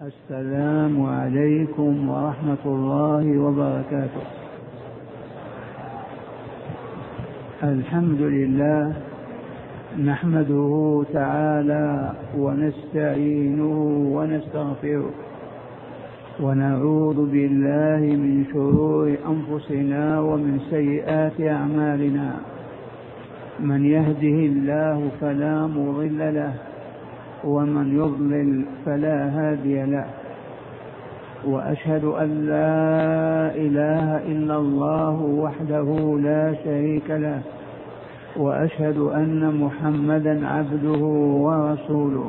السلام عليكم ورحمة الله وبركاته. الحمد لله نحمده تعالى ونستعينه ونستغفره ونعوذ بالله من شرور أنفسنا ومن سيئات أعمالنا. من يهده الله فلا مضل له ومن يضلل فلا هادي له، وأشهد أن لا إله إلا الله وحده لا شريك له، وأشهد أن محمدا عبده ورسوله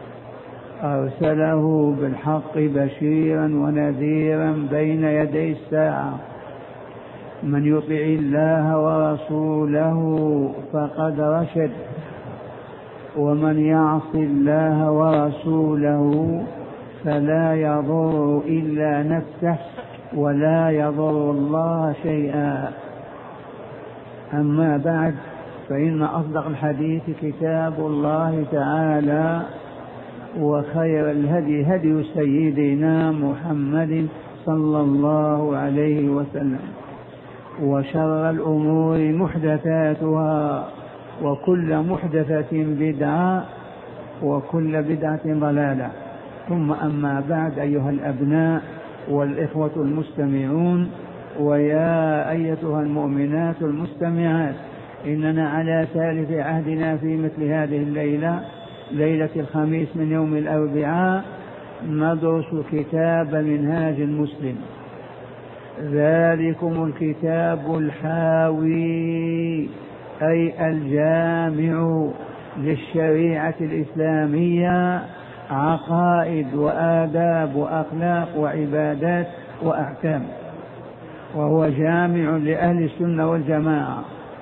أرسله بالحق بشيرا ونذيرا بين يدي الساعة. من يطع الله ورسوله فقد رشد، ومن يعص الله ورسوله فلا يضر إلا نفسه ولا يضر الله شيئا. أما بعد، فإن أصدق الحديث كتاب الله تعالى، وخير الهدي هدي سيدنا محمد صلى الله عليه وسلم، وشر الأمور محدثاتها، وكل محدثة بدعة، وكل بدعة ضلالة. ثم أما بعد، أيها الأبناء والإخوة المستمعون، ويا أيتها المؤمنات المستمعات، إننا على ثالث عهدنا في مثل هذه الليلة، ليلة الخميس من يوم الأربعاء، ندرس كتاب منهاج المسلم. ذلكم الكتاب الحاوي أي الجامع للشريعة الإسلامية، عقائد وآداب وأخلاق وعبادات وأحكام، وهو جامع لأهل السنة والجماعة.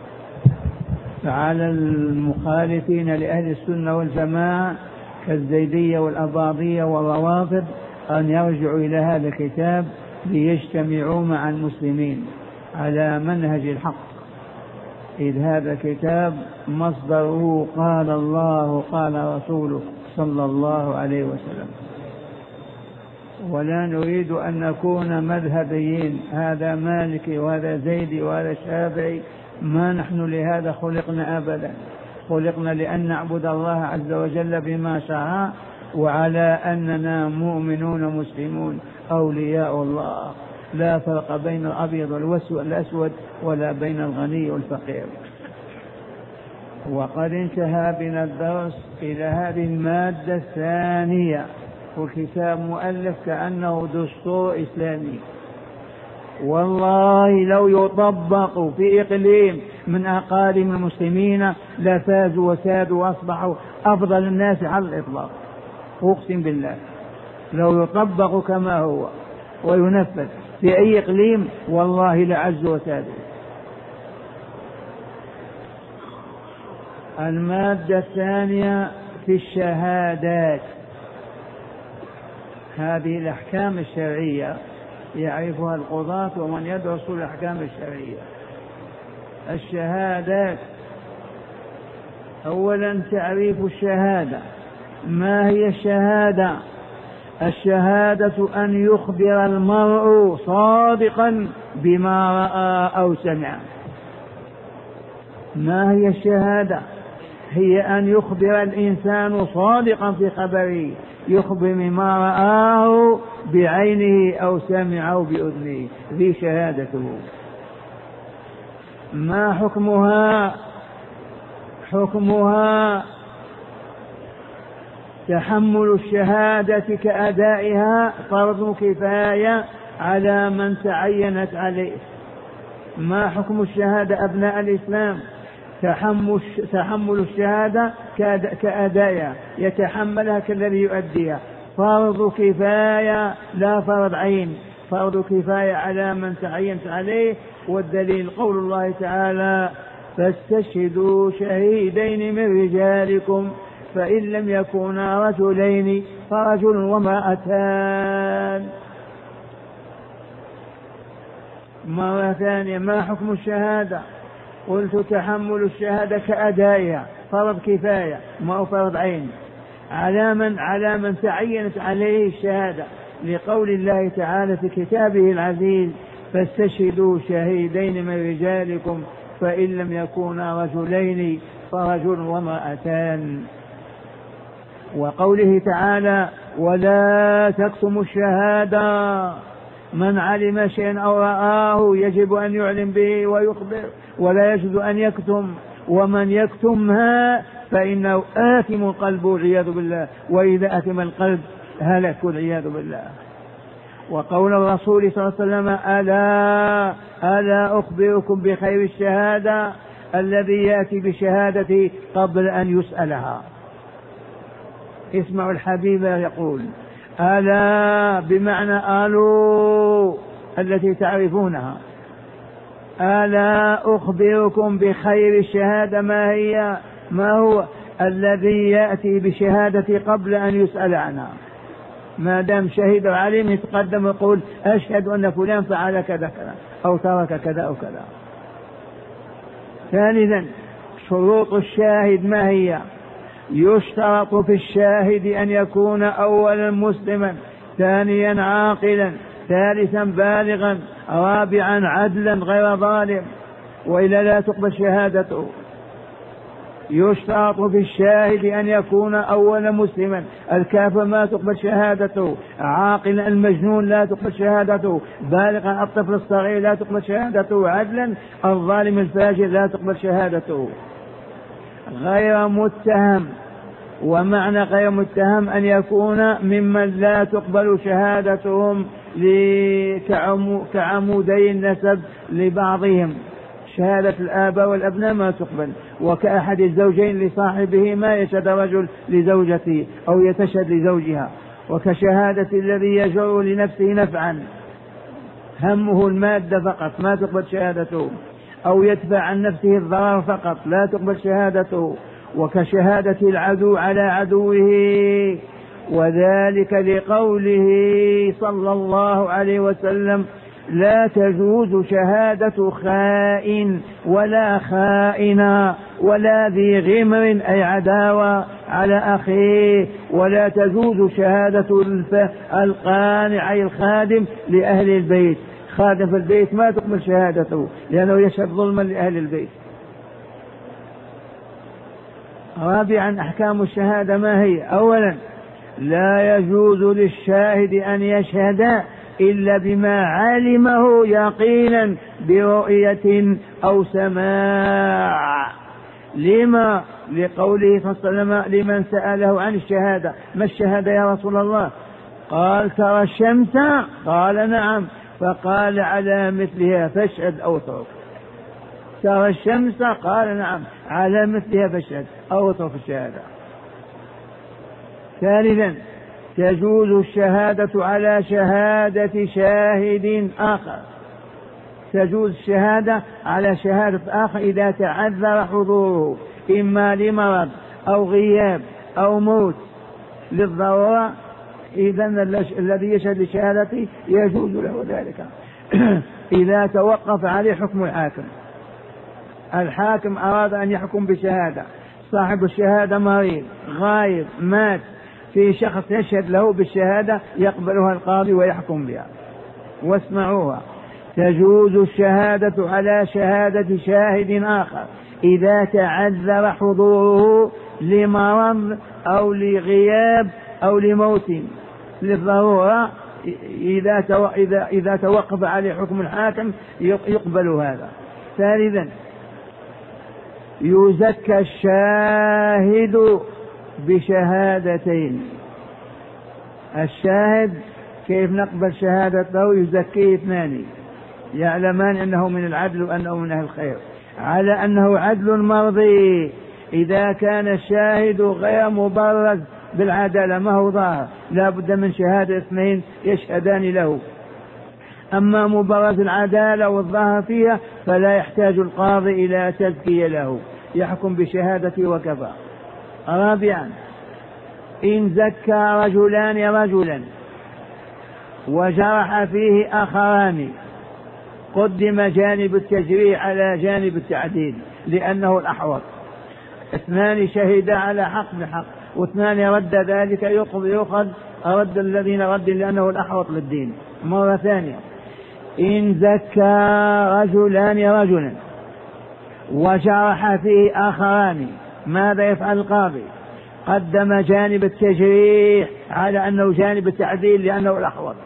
فعلى المخالفين لأهل السنة والجماعة كالزيدية والأباضية والروافض أن يرجعوا إلى هذا الكتاب ليجتمعوا مع المسلمين على منهج الحق، إذ هذا الكتاب مصدره قال الله قال رسوله صلى الله عليه وسلم. ولا نريد أن نكون مذهبيين، هذا مالكي وهذا زيدي وهذا شافعي، ما نحن لهذا خلقنا أبدا. خلقنا لأن نعبد الله عز وجل بما شرع، وعلى أننا مؤمنون مسلمون أولياء الله، لا فرق بين الأبيض والأسود ولا بين الغني والفقير. وقد انتهى بنا الدرس إلى هذه المادة الثانية، وكتاب مؤلف كأنه دستور إسلامي. والله لو يطبق في إقليم من أقاليم المسلمين لفازوا وسادوا وأصبحوا أفضل الناس على الإطلاق، أقسم بالله. لو يطبق كما هو وينفذ في أي إقليم والله لعز وسادوا. المادة الثانية في الشهادات. هذه الأحكام الشرعية يعرفها القضاة ومن يدرس الأحكام الشرعية. الشهادات، أولا تعريف الشهادة. ما هي الشهادة؟ الشهادة أن يخبر المرء صادقا بما رأى أو سمع. ما هي الشهادة؟ هي أن يخبر الإنسان صادقا في خبره، يخبر بما رآه بعينه أو سمعه بأذنه، ذي شهادته. ما حكمها؟ حكمها تحمل الشهادة كأدائها فرض كفاية على من تعينت عليه. ما حكم الشهادة أبناء الإسلام؟ تحمل الشهادة كأدائها، يتحملها كالذي يؤديها، فرض كفاية لا فرض عين، فرض كفاية على من تعينت عليه. والدليل قول الله تعالى: فاستشهدوا شهيدين من رجالكم فإن لم يكونا رجلين فرجل وامرأتان. مرة ثانية، ما حكم الشهادة؟ قلت تحمل الشهادة كأدائها، فرض كفاية ما هو فرض عين، على من تعينت عليه الشهادة، لقول الله تعالى في كتابه العزيز: فاستشهدوا شهيدين من رجالكم فإن لم يكونا رجلين فرجل وامرأتان. وقوله تعالى: ولا تكتموا الشهادة، من علم شيئا أو رآه يجب أن يعلم به ويخبر، ولا يجوز أن يكتم، ومن يكتمها فإنه آثم قلبه والعياذ بالله، وإذا آثم القلب هلك والعياذ بالله. وقول الرسول صلى الله عليه وسلم: ألا أخبركم بخير الشهادة الذي يأتي بشهادتي قبل أن يسألها. اسمعوا الحبيب يقول: ألا بمعنى ألو التي تعرفونها. ألا أخبركم بخير الشهادة ما هو الذي يأتي بشهادتي قبل أن يسأل عنها. ما دام شهد وعلم يتقدم ويقول: أشهد أن فلان فعل كذا كذا أو ترك كذا أو كذا. ثالثا شروط الشاهد ما هي؟ يشترط في الشاهد أن يكون أولا مسلما، ثانيا عاقلا، ثالثا بالغا، رابعا عدلا غير ظالم، وإلا لا تقبل شهادته. يشترط في الشاهد أن يكون أولا مسلما، الكافر ما تقبل شهادته، عاقلا المجنون لا تقبل شهادته، بالغا الطفل الصغير لا تقبل شهادته، عدلا الظالم الفاجر لا تقبل شهادته. غير متهم، ومعنى غير متهم أن يكون ممن لا تقبل شهادتهم كعمودي النسب لبعضهم، شهادة الآباء والأبناء ما تقبل، وكأحد الزوجين لصاحبه ما يشهد رجل لزوجته أو يتشهد لزوجها، وكشهادة الذي يجر لنفسه نفعا همه المادة فقط ما تقبل شهادته، أو يدفع عن نفسه الضرر فقط لا تقبل شهادته، وكشهادة العدو على عدوه، وذلك لقوله صلى الله عليه وسلم: لا تجوز شهادة خائن ولا خائنا ولا ذي غمر أي عداوة على أخيه، ولا تجوز شهادة القانع أي الخادم لأهل البيت. خادم في البيت ما تقبل شهادته لأنه يشهد ظلما لأهل البيت. رابعا أحكام الشهادة ما هي؟ أولا لا يجوز للشاهد أن يشهد إلا بما علمه يقينا برؤية أو سماع. لما؟ لقوله صلى الله عليه وسلم لمن سأله عن الشهادة: ما الشهادة يا رسول الله؟ قال: ترى الشمس؟ قال: نعم. فقال: على مثلها فاشهد أو اترك. ترى الشمس؟ قال: نعم. على مثلها فاشهد أو اترك الشهادة. ثالثا تجوز الشهادة على شهادة شاهد آخر، تجوز الشهادة على شهادة آخر إذا تعذر حضوره، إما لمرض أو غياب أو موت للضرورة، إذن الذي يشهد لشهادته يجوز له ذلك. إذا توقف عليه حكم الحاكم أراد أن يحكم بشهادة، صاحب الشهادة مريض غايب مات، في شخص يشهد له بالشهادة يقبلها القاضي ويحكم بها. واسمعوها: تجوز الشهادة على شهادة شاهد آخر إذا تعذر حضوره لمرض أو لغياب أو لموت للضرورة، إذا توقف عليه حكم الحاكم يقبل هذا. ثالثا يزكى الشاهد بشهادتين. الشاهد كيف نقبل شهادته؟ يزكيه اثنان يعلمان أنه من العدل وأنه من أهل الخير، على أنه عدل مرضي. إذا كان الشاهد غير مبرز بالعدالة ما هو ظاهر لا بد من شهادة اثنين يشهدان له. أما مبرز العدالة والظاهر فيها فلا يحتاج القاضي إلى تزكية له، يحكم بشهادته وكفى. رابعا إن زكى رجلان رجلا وجرح فيه آخران قدم جانب التجريح على جانب التعديل لأنه الأحوط. اثنان شهدا على حق بحق واثنان رد ذلك يؤخذ رد الذين رد لأنه الأحوط للدين. مرة ثانية، إن زكى رجلان رجلا وجرح فيه آخران ماذا يفعل القاضي؟ قدم جانب التجريح على أنه جانب التعديل لأنه الأحوط.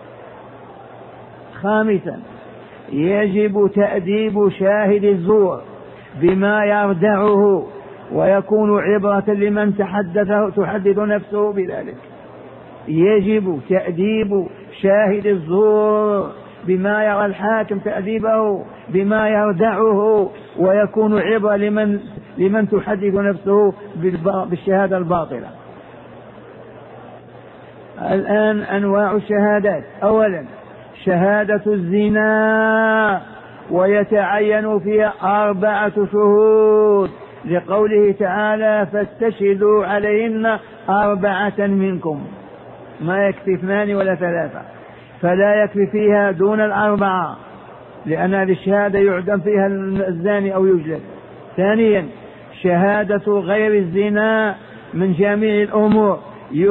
خامسا، يجب تأديب شاهد الزور بما يردعه ويكون عبرة لمن تحدث نفسه بذلك. يجب تأديب شاهد الزور بما يرى الحاكم تأديبه بما يردعه ويكون عبرة لمن تحدث نفسه بالشهادة الباطلة. الآن أنواع الشهادات. أولا شهادة الزنا، ويتعين فيها 4 شهود لقوله تعالى فاستشهدوا عليهن 4 منكم، ما يكفي 2 ولا 3، فلا يكفي فيها دون 4 لأن هذه الشهادة يعدم فيها الزاني أو يجلد. ثانيا شهادة غير الزنا من جميع الأمور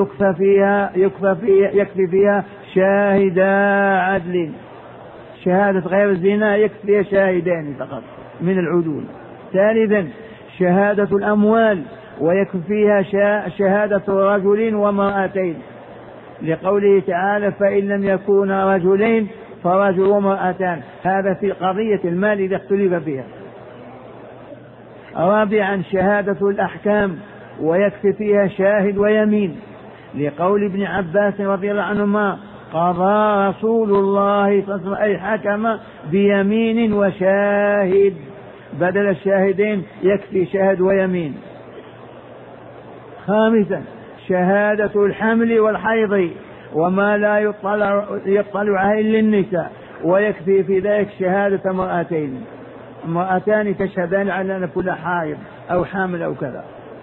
يكفي فيها شاهدا عدل. شهادة غير الزنا يكفي فيها شاهدان فقط من العدول. ثالثا شهادة الأموال، ويكفي فيها شهادة رجل وامرأتين لقوله تعالى فإن لم يكونا رجلين فرجل وامرأتان، هذا في قضية المال إذا اختلف فيها. رابعا شهادة الأحكام، ويكفي فيها شاهد ويمين لقول ابن عباس رضي الله عنهما قضى رسول الله صلى الله عليه وسلم أي حكم بيمين وشاهد، بدل الشاهدين يكفي شاهد ويمين. خامسا شهادة الحمل والحيض وما لا يطلع عليه إلا النساء، ويكفي في ذلك شهادة امرأتان تشهدان على أن كل حائض أو حامل أو كذا.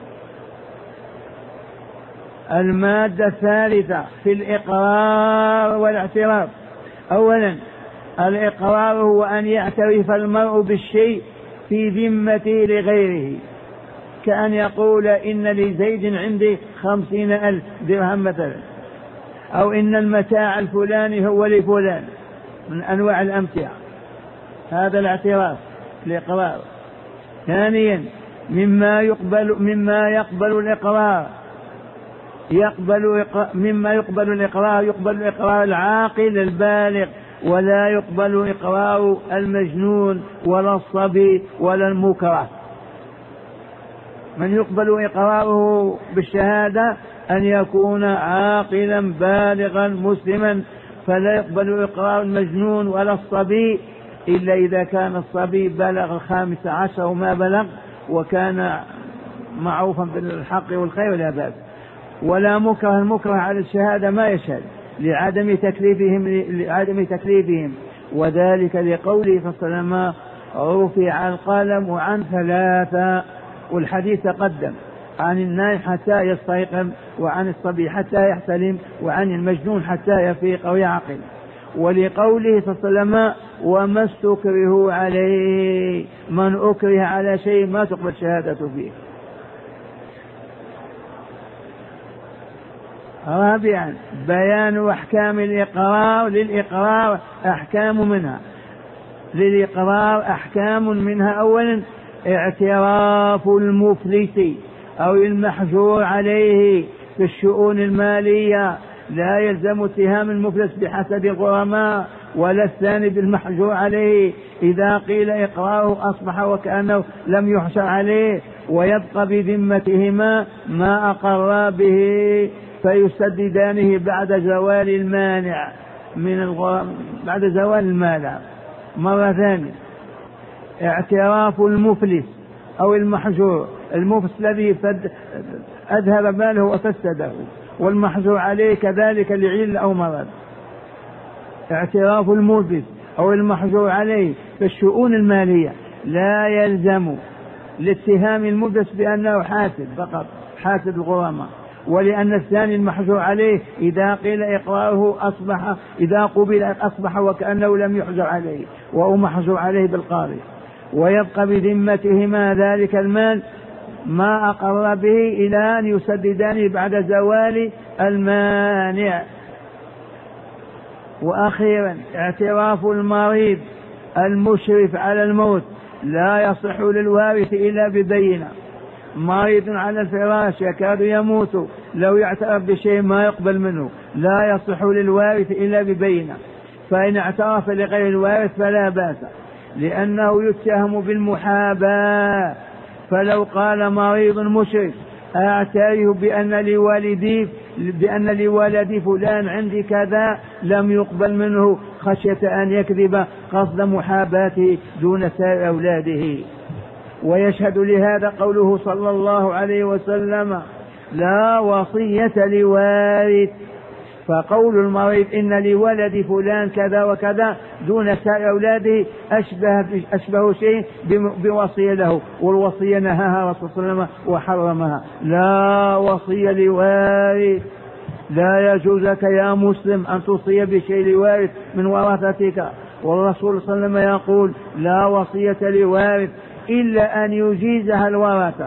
المادة الثالثة في الإقرار والاعتراف. أولا الإقرار هو أن يعترف المرء بالشيء في ذمته لغيره، كأن يقول إن لزيد عندي 50,000 درهم مثلا، أو إن المتاع الفلاني هو لفلان من أنواع الأمتعة، هذا الاعتراف الإقرار. ثانيا مما يقبل الإقرار يقبل إقرار العاقل البالغ، ولا يقبل إقرار المجنون ولا الصبي ولا المكره. من يقبل إقراره بالشهادة أن يكون عاقلا بالغا مسلما، فلا يقبل إقرار المجنون ولا الصبي إلا إذا كان الصبي بلغ 15 وما بلغ وكان معروفا بالحق والخير ولا بأس. ولا مكره، المكره على الشهادة ما يشهد لعدم تكليفهم، وذلك لقوله صلى الله عليه وسلم رفع القلم عن 3، والحديث تقدم عن النائم حتى يستيقظ، وعن الصبي حتى يحتلم، وعن المجنون حتى يفيق أو يعقل. ولقوله صلى الله عليه وسلم وما استكره عليه، من أكره على شيء ما تقبل شهادته فيه. رابعا بيان أحكام الإقرار. للإقرار أحكام منها أولا اعتراف المفلس أو المحجور عليه في الشؤون المالية، لا يلزم اتهام المفلس بحسب الغرماء ولا الثاني بالمحجور عليه، إذا قيل إقراره أصبح وكأنه لم يحشر عليه، ويبقى بذمتهما ما أقر به فيسددانه بعد زوال المانع بعد زوال المانع. مرة ثانية اعتراف المفلس أو المحجور، المفلس الذي أذهب ماله وفسده، والمحجور عليه كذلك لعلة أو مرض. اعتراف المفلس أو المحجور عليه في الشؤون المالية لا يلزم لاتهام المفلس بأنه حاسد فقط، حاسد الغرماء، ولأن الثاني المحجور عليه إذا قيل إقراره إذا قبل أصبح وكأنه لم يحجر عليه وهو محجور عليه بالقاضي، ويبقى بذمتهما ذلك المال ما أقر به إلى أن يسددان بعد زوال المانع. وأخيرا اعتراف المريض المشرف على الموت لا يصح للوارث إلا ببينة. مريض على الفراش يكاد يموت، لو يعترف بشيء ما يقبل منه لا يصح للوارث إلا ببينة. فإن اعترف لغير الوارث فلا بأس، لأنه يتهم بالمحاباة. فلو قال مريض مشرف أعترف بأن لوالدي فلان عندي كذا، لم يقبل منه خشية أن يكذب قصد محاباته دون سائر أولاده. ويشهد لهذا قوله صلى الله عليه وسلم: لا وصية لوارث. فقول المريض إن لولد فلان كذا وكذا دون سائر أولاده أشبه شيء بوصية له، والوصية نهاها رسول الله صلى الله عليه وسلم وحرمها. لا وصية لوارث. لا يجوز لك يا مسلم أن توصي بشيء لوارث من ورثتك، والرسول صلى الله عليه وسلم يقول: لا وصية لوارث إلا أن يجيزها الورثة.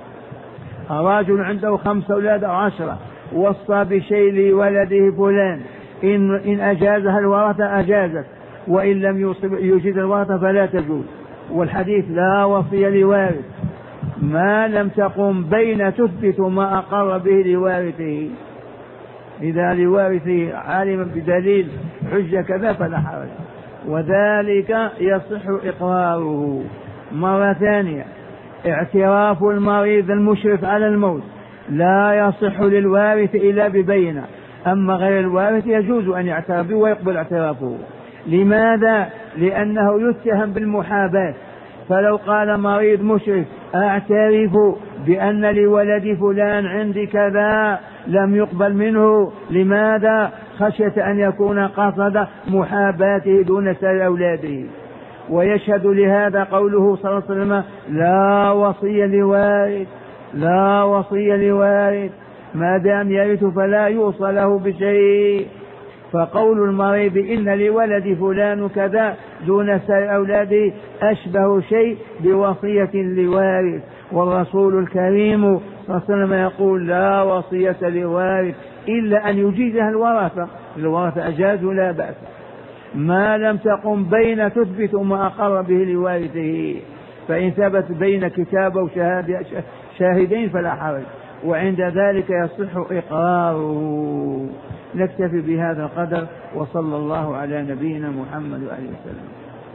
رجل عنده 5 أولاد أو 10 وصى بشيء لولده فلان، إن أجازها الورثة أجازت، وإن لم يجيز الورثة فلا تجوز. والحديث لا وصية لوارث ما لم تقم بين تثبت ما أقر به لوارثه. إذا لوارثه عالما بدليل حجة كذا فلا حرج، وذلك يصح إقراره. مرة ثانية اعتراف المريض المشرف على الموت لا يصح للوارث إلا ببينة، أما غير الوارث يجوز أن يعترف به ويقبل اعترافه. لماذا؟ لأنه يتهم بالمحاباة. فلو قال مريض مشرف أعترف بأن لولد فلان عندي كذا، لم يقبل منه. لماذا؟ خشية أن يكون قصد محاباته دون سائر أولاده. ويشهد لهذا قوله صلى الله عليه وسلم: لا وصية لوارث. لا وصية لوارث، ما دام يرث فلا يوصى له بشيء. فقول المريض إن لولد فلان كذا دون سائر أولاده أشبه شيء بوصية لوارث، والرسول الكريم صلى الله عليه وسلم يقول: لا وصية لوارث إلا أن يجيزها الورثة. الورثة أجازوا لا بأس، ما لم تقم بين تثبت ما أقر به لوارثه. فإن ثبت بين كتاب وشاهدين فلا حرج، وعند ذلك يصح إقراره. نكتفي بهذا القدر، وصلى الله على نبينا محمد وآله وسلم.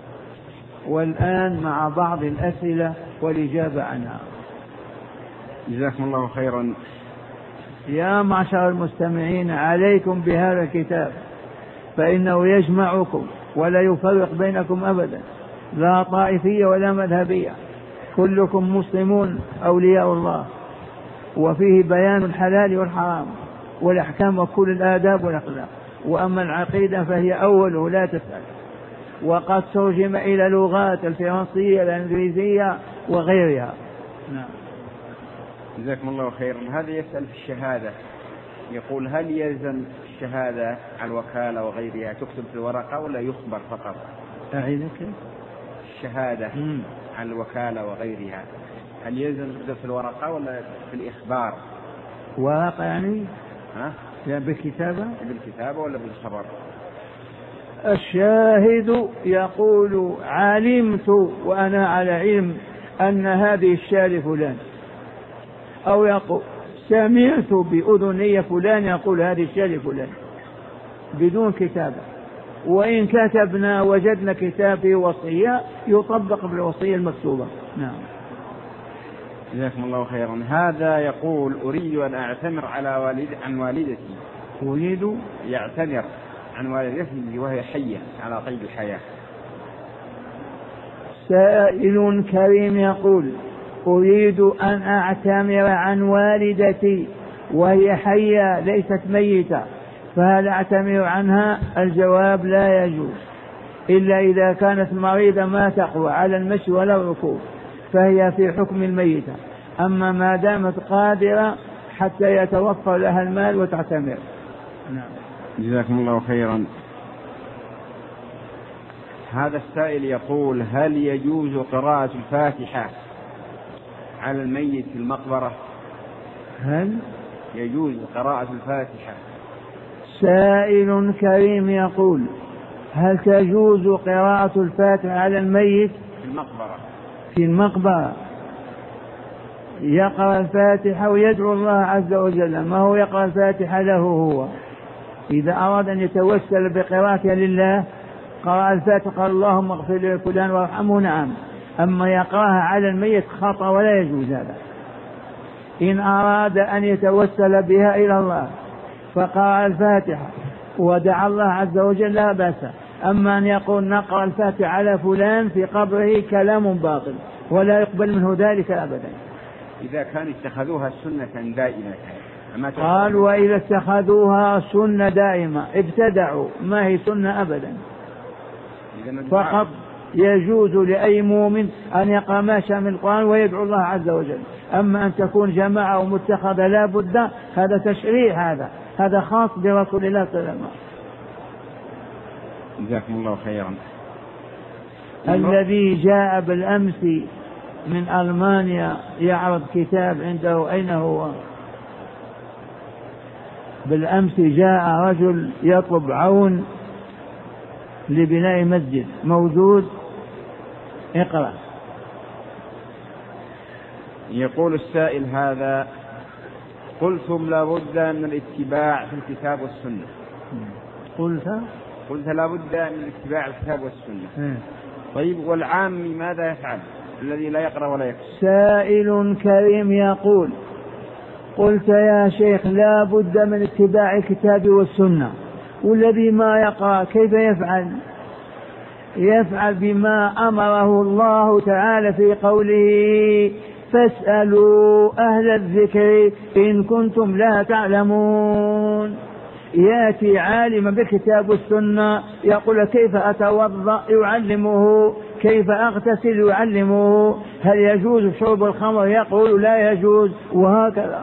والآن مع بعض الأسئلة والإجابة عنها. جزاكم الله خيرا. يا معشر المستمعين، عليكم بهذا الكتاب، فإنه يجمعكم ولا يفرق بينكم أبدا، لا طائفية ولا مذهبية، كلكم مسلمون أولياء الله، وفيه بيان الحلال والحرام والأحكام وكل الآداب والأخلاق. وأما العقيدة فهي أوله لا تسأل، وقد ترجم إلى لغات الفرنسية الإنجليزية وغيرها. نعم. جزاكم الله خيرا. هذا يسأل في الشهادة، يقول: هل يلزم الشهادة على الوكالة وغيرها تكتب في الورقة ولا يخبر فقط؟ أعيدك. الشهادة على الوكالة وغيرها هل يلزم تكتب في الورقة ولا في الإخبار؟ ورقة يعني؟ يعني بالكتابة ولا بالخبر؟ الشاهد يقول: علمت وأنا على علم أن هذه الشاة لفلان، أو يقول: سمعت بأذني فلان يقول هذه الشاة لفلان، بدون كتابة. وإن كتبنا وجدنا كتاب في وصية يطبق بالوصية المكتوبة. نعم. جزاكم الله خيرا. هذا يقول: أريد أن أعتمر عن والدتي. أريد يعتمر عن والدتي وهي حية على قيد الحياة. سائل كريم يقول: أريد أن أعتمر عن والدتي وهي حية ليست ميتة، فهل أعتمر عنها؟ الجواب: لا يجوز، إلا إذا كانت مريضة ما تقوى على المشي ولا الركوب، فهي في حكم الميتة. أما ما دامت قادرة حتى يتوفر لها المال وتعتمر. نعم. جزاكم الله خيرا. هذا السائل يقول: هل يجوز قراءة الفاتحة على الميت في المقبرة؟ هل يجوز قراءة الفاتحة؟ سائل كريم يقول هل تجوز قراءة الفاتحة على الميت في المقبرة؟ يقرأ الفاتحة ويدعو الله عز وجل، ما هو يقرأ الفاتحة له هو. إذا أراد أن يتوسل بقراءتها لله قرأ الفاتحة قال اللهم اغفر لفلان وارحمه، نعم. أما يقرأها على الميت خطأ ولا يجوز هذا. إن أراد أن يتوسل بها إلى الله فقرأ الفاتحة ودعا الله عز وجل لا بأس. أما أن يقول نقرأ الفاتحة على فلان في قبره كلام باطل ولا يقبل منه ذلك أبدا. إذا كان اتخذوها سنة دائمة قال وإذا اتخذوها سنة دائمة ابتدعوا، ما هي سنة أبدا. فقط يجوز لأي مؤمن أن يقرأ ما شاء من القرآن ويدعو الله عز وجل. أما أن تكون جماعة ومتخذة لا بد، هذا تشريع، هذا خاص برسول الله صلى الله عليه وسلم. جزاكم الله خيرا. الذي جاء بالأمس من ألمانيا يعرض كتاب عنده، أين هو؟ بالأمس جاء رجل يطلب عون لبناء مسجد، موجود؟ اقرأ. يقول السائل هذا قلتم لا بد من الاتباع في الكتاب والسنة. قلت لا بد من الاتباع في الكتاب والسنة. طيب والعام ماذا يفعل الذي لا يقرأ ولا يكتب؟ سائل كريم يقول قلت يا شيخ لا بد من اتباع الكتاب والسنة، والذي ما يقرأ كيف يفعل؟ يفعل بما أمره الله تعالى في قوله فاسألوا أهل الذكر إن كنتم لا تعلمون. يأتي عالما بالكتاب والسنة يقول كيف أتوضأ يعلمه، كيف أغتسل يعلمه، هل يجوز شرب الخمر يقول لا يجوز، وهكذا.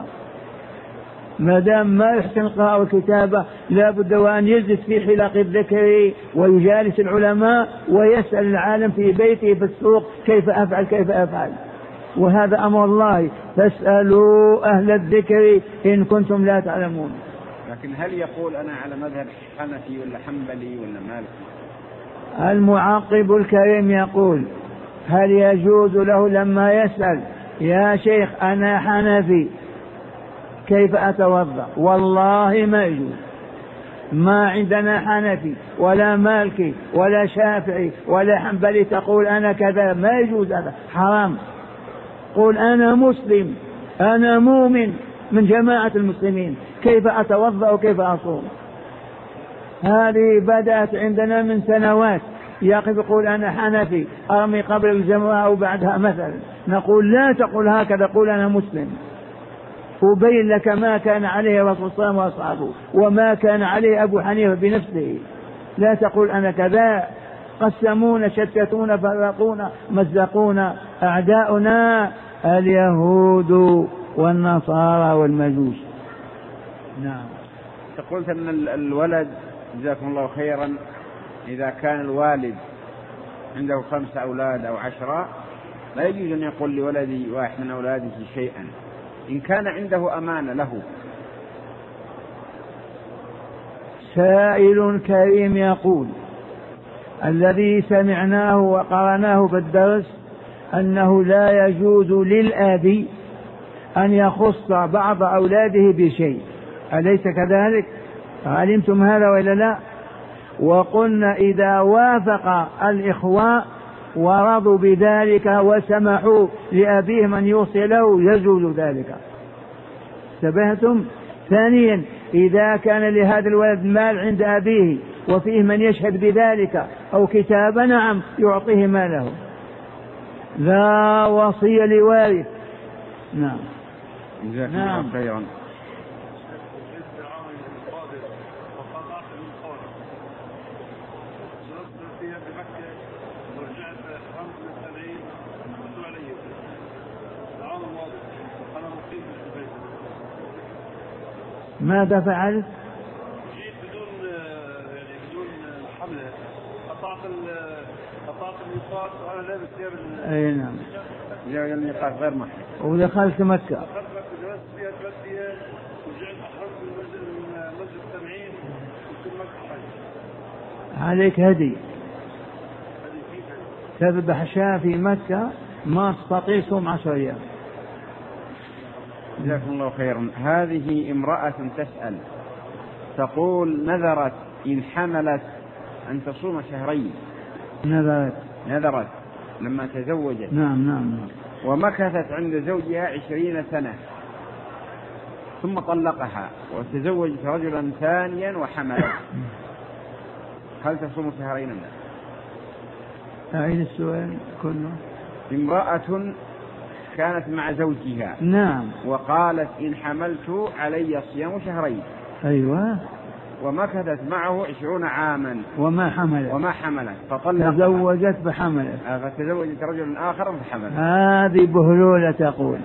ما دام ما يحسن القراءة والكتابة لا بد وأن يجلس في حلق الذكر ويجالس العلماء ويسأل العالم في بيته في السوق كيف أفعل، وهذا أمر الله فاسألوا أهل الذكر إن كنتم لا تعلمون. لكن هل يقول أنا على مذهب حنفي ولا حنبلي ولا مالكي؟ المعقب الكريم يقول هل يجوز له لما يسأل يا شيخ أنا حنفي كيف أتوضأ؟ والله ما يجوز، ما عندنا حنفي ولا مالكي ولا شافعي ولا حنبلي تقول أنا كذا، ما يجوز، هذا حرام. قل أنا مسلم أنا مؤمن من جماعة المسلمين، كيف أتوضأ وكيف أصوم؟ هذه بدأت عندنا من سنوات، يقف يقول أنا حنفي أرمي قبل الجمعة أو بعدها مثلا، نقول لا تقول هكذا، قول أنا مسلم. أبين لك ما كان عليه الرسول صلى الله عليه وسلم وأصحابه وما كان عليه أبو حنيفة بنفسه، لا تقول أنا كذا. قسمونا شتتونا فرقونا مزقونا أعداؤنا اليهود والنصارى والمجوس. نعم. قلت أن الولد جزاكم الله خيرا إذا كان الوالد عنده 5 أولاد أو 10 لا يجوز أن يقول لولدي واحد من أولاده شيئا إن كان عنده أمانة له. سائل كريم يقول الذي سمعناه وقرناه في الدرس أنه لا يجوز للأب أن يخص بعض أولاده بشيء، أليس كذلك؟ علمتم هذا وإلا لا؟ وقلنا إذا وافق الإخوة ورضوا بذلك وسمحوا لأبيهم أن يوصي له يجوز ذلك. انتبهتم؟ ثانيا إذا كان لهذا الولد مال عند أبيه وفيه من يشهد بذلك أو كتاب نعم يعطيه ماله، لا وصية لوارث. نعم. نعم. خيرا. ماذا فعلت؟ جيت بدون حملة، قطعت الميقات وأنا لابس ثياب أي نعم. جاء الميقات غير محرم. ودخلت مكة. دخلت مكة جلست فيها 3 أيام ورجعت أحرمت من مسجد التنعيم وكل مكة حج. عليك هدي. تذبح شاة في مكة ما تستطيع صوم 10 أيام. جزاكم الله خيرا. هذه امرأة تسأل تقول نذرت إن حملت أن تصوم شهرين. نذرت لما تزوجت. نعم. ومكثت عند زوجها 20 سنة ثم طلقها وتزوجت رجلا ثانيا وحملت، هل تصوم شهرين أم لا؟ أعيد السؤال كله. امرأة كانت مع زوجها. نعم. وقالت إن حملت علي صيام شهرين. أيوة. ومكثت معه 20 عاما وما حملت فطلقها. تزوجت فحملت. فتزوجت رجل آخر فحملت. هذه بهلولة تقول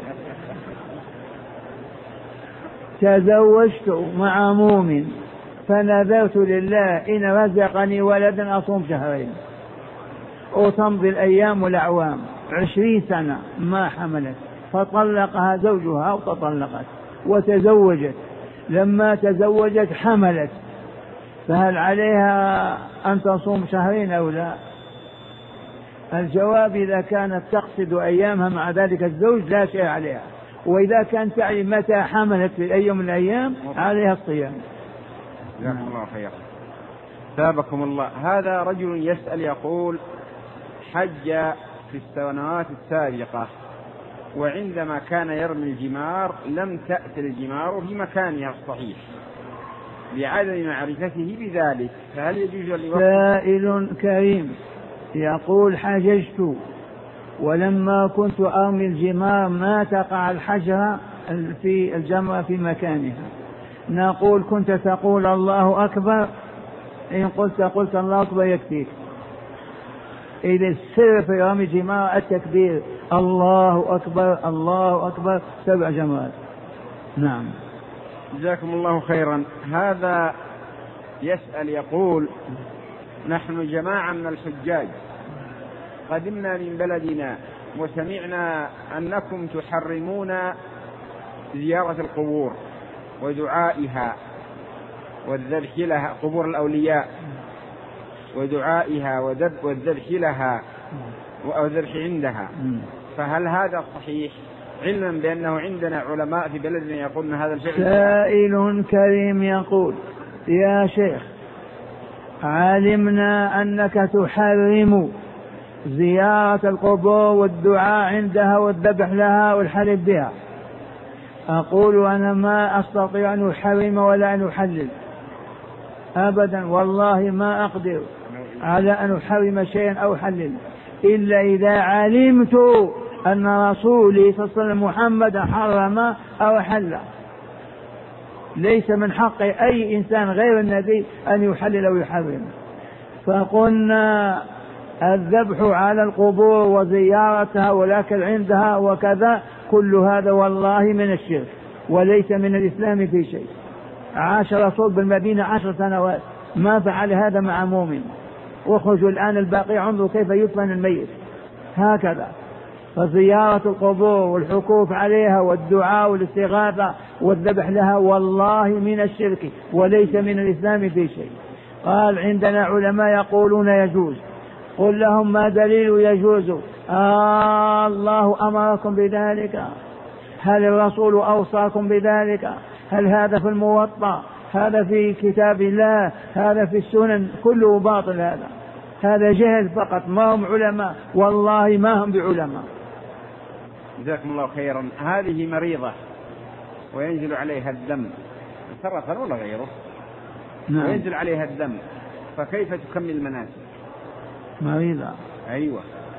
تزوجت مع مؤمن فنذرت لله إن رزقني ولدا أصوم شهرين، وتمضي الأيام والأعوام 20 سنة ما حملت، فطلقها زوجها وتطلقت وتزوجت. لما تزوجت حملت، فهل عليها أن تصوم شهرين أو لا؟ الجواب إذا كانت تقصد أيامها مع ذلك الزوج لا شيء عليها، وإذا كانت تعلم متى حملت في أي من الأيام عليها الصيام. جزاكم الله خيرا. ثابكم الله. هذا رجل يسأل يقول حج في السنوات السابقة وعندما كان يرمي الجمار لم تأت الجمار في مكانها الصحيح لعدم معرفته بذلك، فهل يجوز أن يوقف؟ سائل كريم يقول حججت ولما كنت أرمي الجمار ما تقع الحجر في الجمرة في مكانها، نقول كنت تقول الله أكبر؟ إن قلت الله أكبر يكفيك. إذا السر في رمي الجمار التكبير الله أكبر الله أكبر 7 جمرات. نعم. جزاكم الله خيرا. هذا يسأل يقول نحن جماعة من الحجاج قدمنا من بلدنا وسمعنا أنكم تحرمون زيارة القبور ودعائها والذبح لها، قبور الأولياء ودعائها والذبح لها والذبح عندها، فهل هذا صحيح علما بأنه عندنا علماء في بلدنا يقولون هذا الفعل؟ سائل كريم يقول يا شيخ علمنا أنك تحرم زيارة القبور والدعاء عندها والذبح لها والحلف بها. أقول أنا ما أستطيع أن أحرم ولا أن أحلل أبدا، والله ما أقدر على أن أحرم شيئا أو أحلل إلا إذا علمت أن رسولي صلى الله عليه وسلم محمد حرم أو حل. ليس من حق أي إنسان غير النبي أن يحلل أو يحرم. فقلنا الذبح على القبور وزيارتها والأكل عندها وكذا كل هذا والله من الشرك وليس من الإسلام في شيء. عاش رسول بالمدينة 10 سنوات ما فعل هذا مع مؤمن، واخرجوا الآن الباقي انظروا كيف يدفن الميت هكذا. فزيارة القبور والحكوف عليها والدعاء والاستغاثة والذبح لها والله من الشرك وليس من الإسلام في شيء. قال عندنا علماء يقولون يجوز. قل لهم ما دليل يجوز؟ الله أمركم بذلك؟ هل الرسول أوصاكم بذلك؟ هل هذا في الموطأ؟ هذا في كتاب الله؟ هذا في السنن؟ كله باطل. هذا جهل فقط، ما هم علماء، والله ما هم بعلماء. جزاكم الله خيرا. هذه مريضة وينزل عليها الدم سرطان ولا غيره. نعم. وينزل عليها الدم، فكيف تكمل المناسك؟ مريضة. أيوة.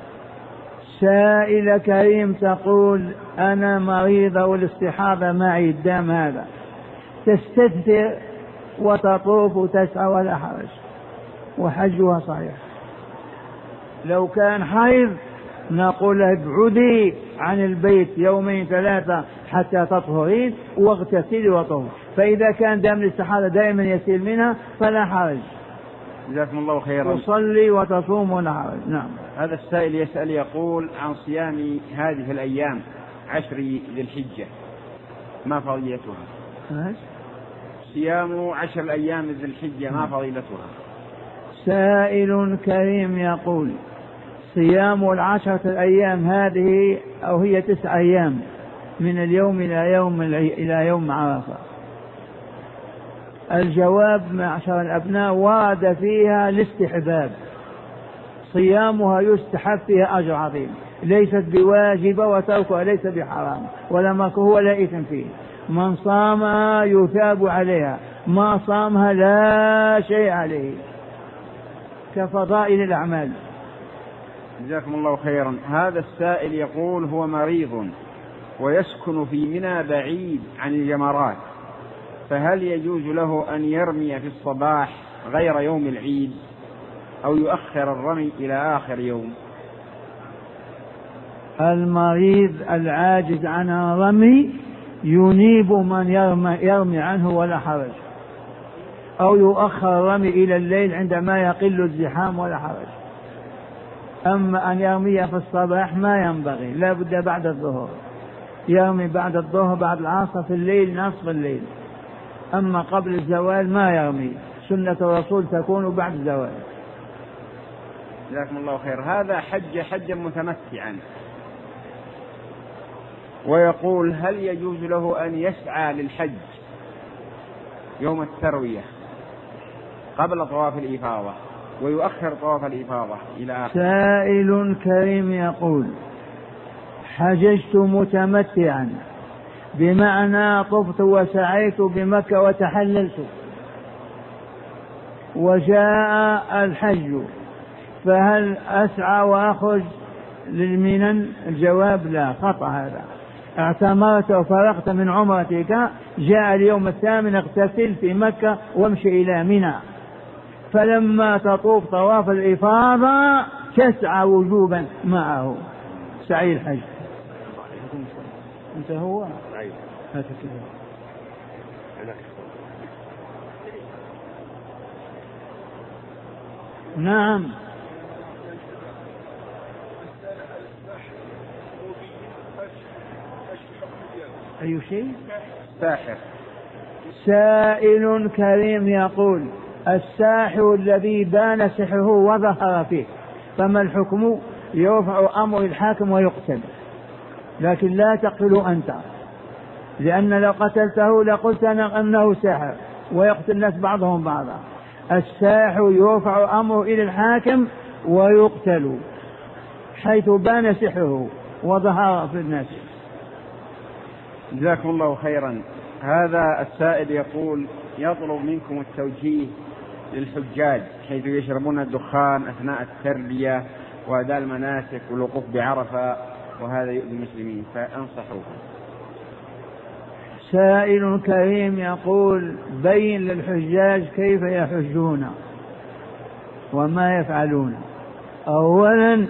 سائلة كريم تقول أنا مريضة والاستحاضة معي الدم هذا، تستدثر وتطوف وتسعى ولا حرج وحجها صحيح. لو كان حيض نقول لها ابعدي عن البيت 2 3 حتى تطهرين واغتسلي وطهري. فإذا كان دم الاستحاضة دائما يسيل منها فلا حرج. جزاكم الله خيرا. تصلي وتصوم ولا حرج. نعم. هذا السائل يسأل يقول عن صيام هذه الأيام 10 ذي الحجة ما فضيلتها؟ صيام 10 الأيام ذي الحجة ما فضيلتها؟ سائل كريم يقول صيام 10 الأيام هذه أو هي 9 أيام من اليوم إلى يوم عرفة. الجواب معشر الأبناء ورد فيها الاستحباب، صيامها يستحب فيها أجر عظيم، ليست بواجبة وتركها ليس بحرام ولا مكروه ولا إثم فيه. من صامها يثاب عليها، ما صامها لا شيء عليه كفضائل الأعمال. جزاكم الله خيرا. هذا السائل يقول هو مريض ويسكن في منى بعيد عن الجمرات، فهل يجوز له أن يرمي في الصباح غير يوم العيد أو يؤخر الرمي إلى آخر يوم؟ المريض العاجز عن الرمي ينيب من يرمي عنه ولا حرج، أو يؤخر الرمي إلى الليل عندما يقل الزحام ولا حرج. أما أن يرمي في الصباح ما ينبغي، لا بد بعد الظهر، يرمي بعد الظهر بعد العصر في الليل نصف الليل. أما قبل الزوال ما يرمي، سنة الرسول تكون بعد الزوال. جزاكم الله خير. هذا حجا متمتعا ويقول هل يجوز له أن يسعى للحج يوم التروية قبل طواف الإفاضة ويؤخر طواف الإفاضة إلى آخر؟ سائل كريم يقول حججت متمتعا بمعنى طفت وسعيت بمكة وتحللت وجاء الحج، فهل أسعى وأخرج للمنن؟ الجواب لا، خطأ هذا. اعتمرت وفرغت من عمرتك، جاء اليوم الثامن اغتسل في مكة وامشي إلى منى، فلما تطوف طواف الإفاضة تسعى وجوبا معه سعي الحج. انت هو نعم. أي شيء؟ ساحر. سائل كريم يقول الساحر الذي بان سحره وظهر فيه، فما الحكم؟ يرفع أمر الحاكم ويقتل، لكن لا تقتله أنت، لأن لو قتلته لقلت أنه ساحر ويقتل الناس بعضهم بعضا. الساحر يرفع أمره إلى الحاكم ويقتل حيث بان سحره وظهر في الناس. جزاكم الله خيرا. هذا السائل يقول يطلب منكم التوجيه للحجاج حيث يشربون الدخان أثناء التربية وأداء المناسك والوقوف بعرفة، وهذا يؤذي المسلمين، فأنصحوه. سائل كريم يقول بين للحجاج كيف يحجون وما يفعلون. أولا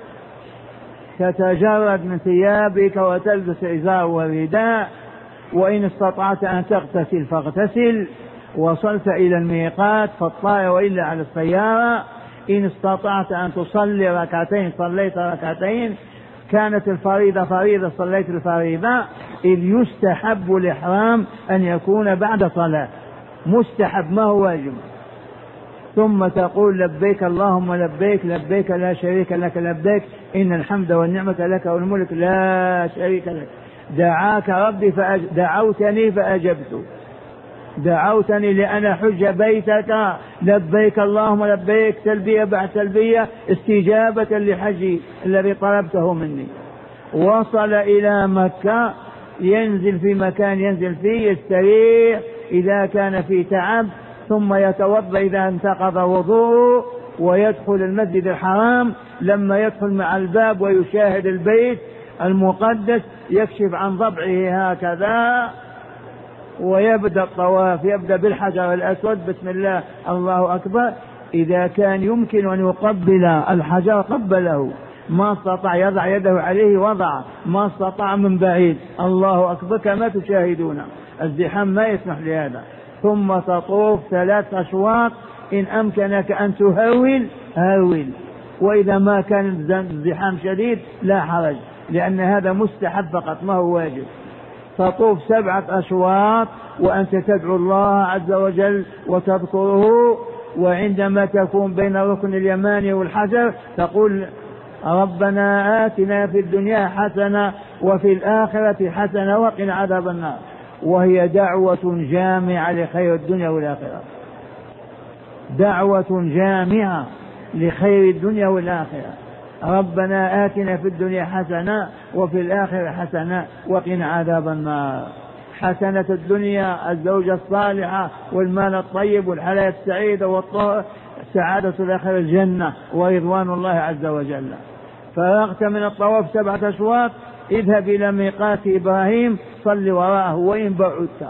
تتجرد من ثيابك وتلبس إزار ورداء، وإن استطعت أن تغتسل فاغتسل، وصلت إلى الميقات فالطائر وإلا على السيارة. إن استطعت أن تصلي ركعتين صليت ركعتين، كانت الفريضة فريضة صليت الفريضة، إذ يستحب الإحرام أن يكون بعد صلاة، مستحب ما هو واجب. ثم تقول لبيك اللهم لبيك لبيك لا شريك لك لبيك إن الحمد والنعمة لك والملك لا شريك لك. دعاك ربي دعوتني فأجبت، دعوتني لأن حج بيتك لبيك اللهم لبيك، تلبية بعد تلبية استجابة لحجي الذي طلبته مني. وصل إلى مكة ينزل في مكان ينزل فيه، يستريح إذا كان في تعب، ثم يتوضأ إذا انتقض وضوءه ويدخل المسجد الحرام. لما يدخل مع الباب ويشاهد البيت المقدس يكشف عن ضبعه هكذا ويبدأ الطواف، يبدأ بالحجر الأسود بسم الله الله أكبر. إذا كان يمكن أن يقبل الحجر قبله، ما استطاع يضع يده عليه وضع، ما استطاع من بعيد الله أكبر كما تشاهدون. الزحام ما يسمح لهذا. ثم تطوف 3 أشواط إن أمكنك أن تهول هول، وإذا ما كان الزحام شديد لا حرج، لأن هذا مستحب فقط ما هو واجب. تطوف 7 أشواط وأنت تدعو الله عز وجل وتذكره، وعندما تكون بين الركن اليماني والحجر تقول ربنا آتنا في الدنيا حسنة وفي الآخرة حسنة وقنا عذاب النار، وهي دعوة جامعة لخير الدنيا والآخرة، دعوة جامعة لخير الدنيا والآخرة. ربنا آتنا في الدنيا حسنة وفي الآخرة حسنة وقنا عذاب النار. حسنة الدنيا الزوجة الصالحة والمال الطيب والحياة السعيدة والطهر، سعادة الآخرة الجنة ورضوان الله عز وجل. فرغت من الطواف 7 أشواط اذهب إلى ميقات إبراهيم صل وراءه، وإن بعدت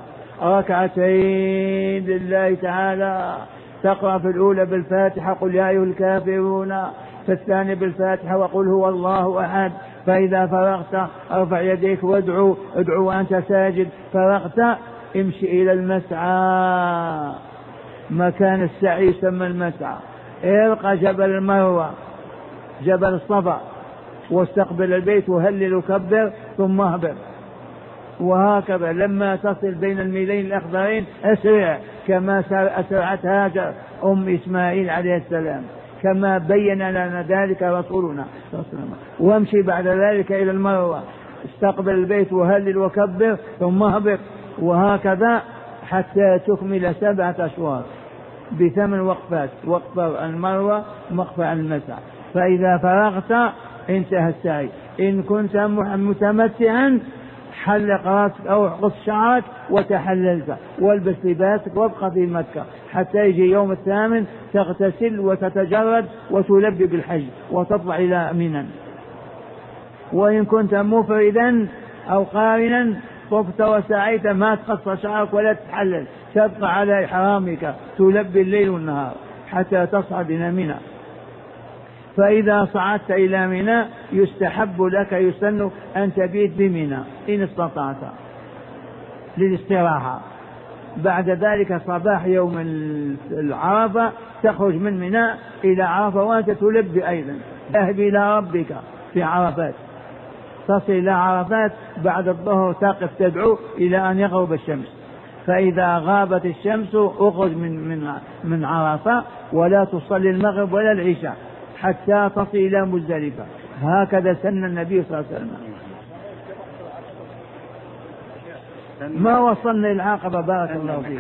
ركعتين لله تعالى تقرأ في الأولى بالفاتحة قل يا أيها الكافرون، في الثاني بالفاتحة وقل هو الله أحد. فإذا فرغت ارفع يديك وادعو، ادعو وأنت ساجد. فرغت امشي إلى المسعى، مكان السعي يسمى المسعى. ارقى جبل المروة جبل الصفا واستقبل البيت وهلل وكبر ثم اهبط. وهكذا لما تصل بين الميلين الأخضرين أسرع كما أسرعت هاجر أم إسماعيل عليه السلام، كما بين لنا ذلك رسولنا، وامشي بعد ذلك إلى المروة استقبل البيت وهلل وكبر ثم اهبط. وهكذا حتى تكمل 7 أشواط ب8 وقفات، وقفة المروة وقفة المسعى. فإذا فرغت انتهى السعي. إن كنت متمتعا حلق راسك أو قص شعرك وتحللت، والبس لباسك وابقى في مكة حتى يجي يوم الثامن تغتسل وتتجرد وتلبي بالحج وتطلع إلى منى. وإن كنت مفردا أو قارنا طفت وسعيت ما تقص شعرك ولا تتحلل، تبقى على إحرامك تلبي الليل والنهار حتى تصعد إلى منى. فإذا صعدت إلى منى يستحب لك يسن أن تبيت بمنى إن استطعت للاستراحة. بعد ذلك صباح يوم العرفة تخرج من منى إلى عرفة وأنت تلبي أيضا، تذهب إلى ربك في عرفات، تصل إلى عرفات بعد الظهر تقف تدعو إلى أن يغرب الشمس. فإذا غابت الشمس أخرج من عرفة ولا تصلي المغرب ولا العشاء حتى تصل إلى مزدلفة. هكذا سن النبي صلى الله عليه وسلم. ما وصلنا العقبة بارك الله فيك.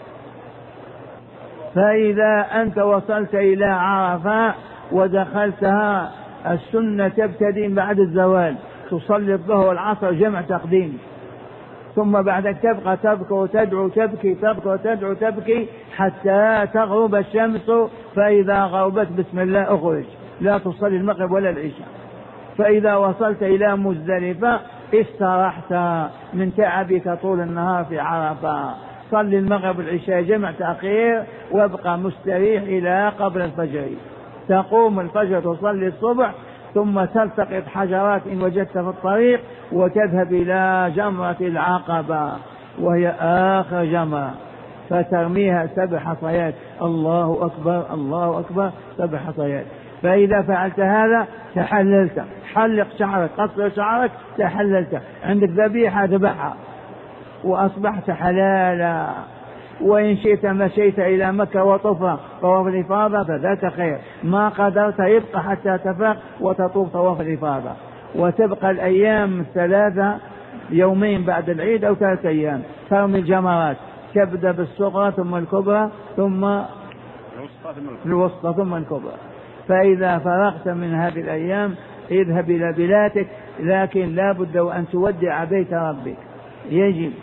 فإذا أنت وصلت إلى عرفة ودخلتها السنة تبتدي بعد الزوال، تصلي الظهر والعصر جمع تقديم، ثم بعدك تبقى تبكي وتدعو تبكي تبكي وتدعو تبكي حتى تغرب الشمس. فإذا غربت بسم الله اخرج، لا تصلي المغرب ولا العشاء. فإذا وصلت إلى مزدلفة استرحت من تعبك طول النهار في عرفة، صلي المغرب والعشاء جمع تأخير وابقى مستريح إلى قبل الفجر. تقوم الفجر تصلي الصبح ثم تلتقط حجرات إن وجدت في الطريق وتذهب إلى جمرة العقبة وهي آخر جمرة، فترميها 7 حصيات. الله أكبر الله أكبر 7 حصيات. فإذا فعلت هذا تحللت، حلق شعرك قصر شعرك تحللت، عندك ذبيحة ذبحها وأصبحت حلالا. وإن شئت مشيت إلى مكة وطفها طواف الإفاضة فذاك خير، ما قدرت يبقى حتى تفرق وتطوف طواف الإفاضة، وتبقى الأيام 3 يومين بعد العيد أو 3 أيام ترمي الجمرات، تبدأ بالصغرى ثم الكبرى ثم الوسطى ثم الكبرى. فإذا فرغت من هذه الأيام اذهب إلى بلادك، لكن لا بد وأن تودع بيت ربك. يجب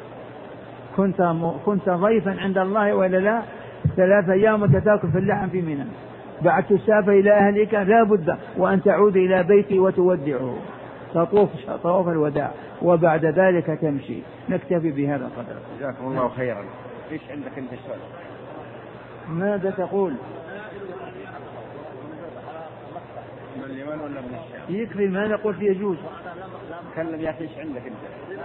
كنت ضيفا عند الله ولا لا 3 أيام تاكل في اللحم في منى، بعد تسافر إلى أهلك لا بد وأن تعود إلى بيتي وتودعه، تطوف طواف الوداع وبعد ذلك تمشي. نكتفي بهذا القدر. جزاكم الله خيرا. ايش عندك انت السؤال؟ ماذا تقول؟ من اليمن ولا من الشام؟ يكفي ما نقول فيه يجوز. تكلم يا اخي ايش عندك انت؟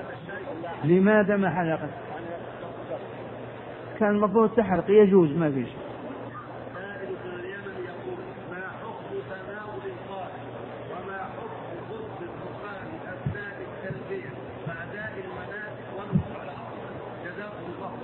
لماذا ما حلقت؟ كان المفروض تحرق، يجوز ما فيش.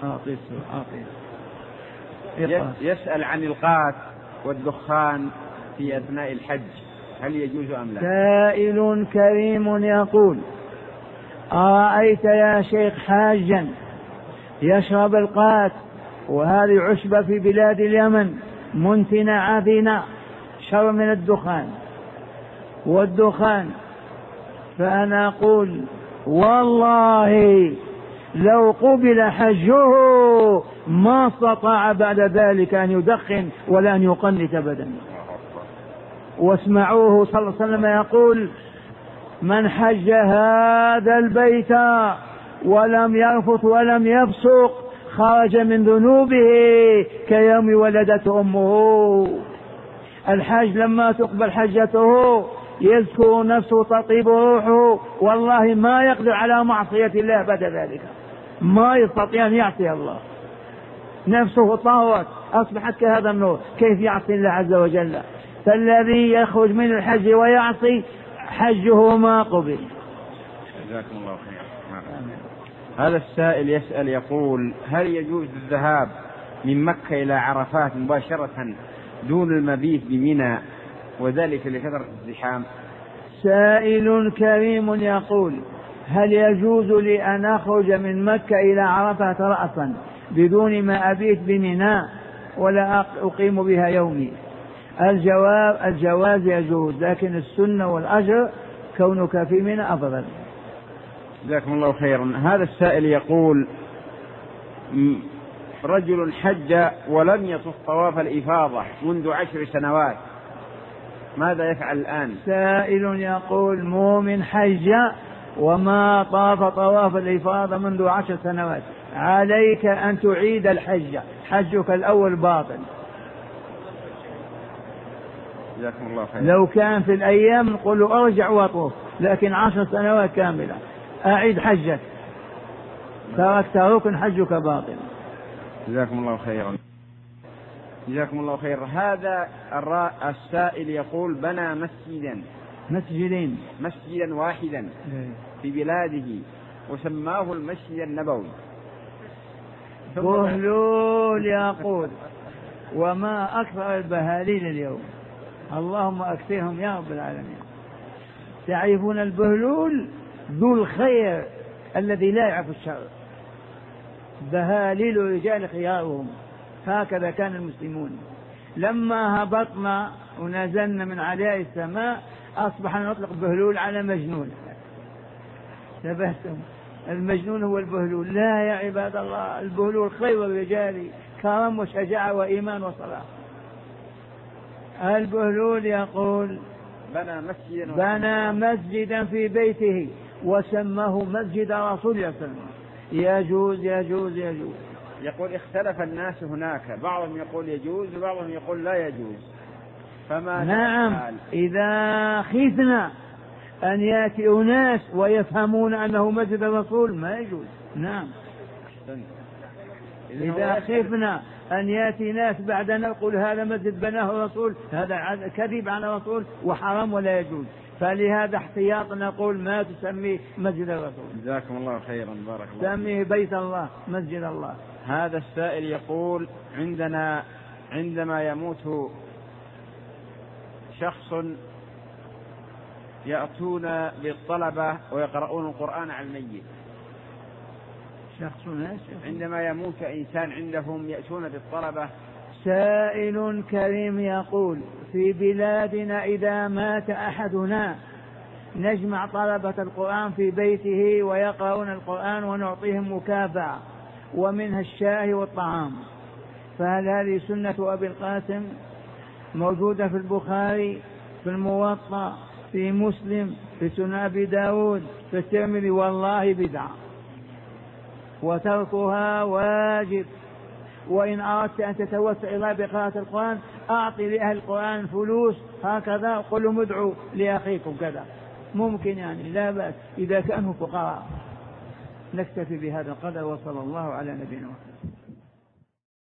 يسأل عن القات والدخان في أثناء الحج، هل يجوز أم لا؟ سائل كريم يقول: أرأيت يا شيخ حاجا يشرب القات، وهذه عشبة في بلاد اليمن منتنة عفنة، شر من الدخان والدخان. فأنا أقول والله لو قبل حجه ما استطاع بعد ذلك أن يدخن ولا أن يقنت أبدا. واسمعوه صلى الله عليه وسلم يقول: من حج هذا البيت ولم يرفث ولم يفسق خرج من ذنوبه كيوم ولدته أمه. الحج لما تقبل حجته يذكر نفسه تطيب روحه، والله ما يقدر على معصية الله بعد ذلك، ما يستطيع أن يعصي الله، نفسه طهرت أصبحت كهذا النور، كيف يعصي الله عز وجل؟ فالذي يخرج من الحج ويعصي حجه ما قبل. جزاكم الله خير. هذا السائل يسأل يقول: هل يجوز الذهاب من مكة إلى عرفات مباشرة دون المبيت بمنى، وذلك لكثرة الزحام؟ سائل كريم يقول: هل يجوز لي أن أخرج من مكة إلى عرفات رأسا بدون ما أبيت بمنى ولا أقيم بها يومي؟ الجواب: الجواز يجوز، لكن السنة والأجر كونك في منى أفضل. جزاكم الله خيرا. هذا السائل يقول: رجل حج ولم يطف طواف الإفاضة منذ 10 سنوات، ماذا يفعل الآن؟ سائل يقول: مؤمن حج وما طاف طواف الإفاضة منذ 10 سنوات، عليك أن تعيد الحج، حجك الأول باطل. جزاكم الله خير. لو كان في الأيام نقول له أرجع وطوف، لكن 10 سنوات كاملة أعيد حجك، تركت ركن حجك باطل. جزاكم الله خيرا. جزاكم الله خير. هذا السائل يقول: بنى مسجدا واحدا في بلاده وسماه المسجد النبوي. بهلول يقول: وما أكثر البهاليل اليوم، اللهم أكثرهم يا رب العالمين. تعرفون البهلول ذو الخير الذي لا يعرف الشر، بهاليل رجال خيارهم، هكذا كان المسلمون. لما هبطنا ونزلنا من علياء السماء أصبحنا نطلق بهلول على مجنون. تبهتم، المجنون هو البهلول. لا يا عباد الله، البهلول خير الرجال كرم وشجاعة وإيمان وصلاح. البهلول يقول: بنى مسجدا في بيته وسماه مسجد رسول الله صلى الله عليه وسلم. يجوز يجوز يجوز. يقول: اختلف الناس هناك، بعضهم يقول يجوز وبعضهم يقول لا يجوز، فما نعم، إذا خفنا أن يأتي أناس ويفهمون أنه مسجد الرسول ما يجوز. نعم، إذا خفنا أن يأتي ناس بعدنا يقول هذا مسجد بناه الرسول، هذا كذب على الرسول وحرام ولا يجوز. فلهذا احتياط نقول ما تسميه مسجد الرسول. جزاكم الله خيرا، بارك الله. سميه بيت الله، مسجد الله. هذا السائل يقول: عندما يموت شخص يأتون بالطلبة ويقرؤون القرآن على الميت. عندما يموت إنسان عندهم يأتون بالطلبة. سائل كريم يقول: في بلادنا إذا مات أحدنا نجمع طلبة القرآن في بيته ويقرؤون القرآن ونعطيهم مكافأة ومنها الشاي والطعام، فهل هذه سنة أبي القاسم موجودة في البخاري، في الموطأ، في مسلم، في سنن أبي داود، في الترمذي؟ والله بدعة وتركها واجب. وإن أردت أن تتوسع إلى بقراءة القرآن أعطي لأهل القرآن فلوس هكذا، قل لهم ادعوا لأخيكم كذا، ممكن يعني لا بأس إذا كانوا فقراء. نكتفي بهذا القدر، وصلى الله على نبينا محمد.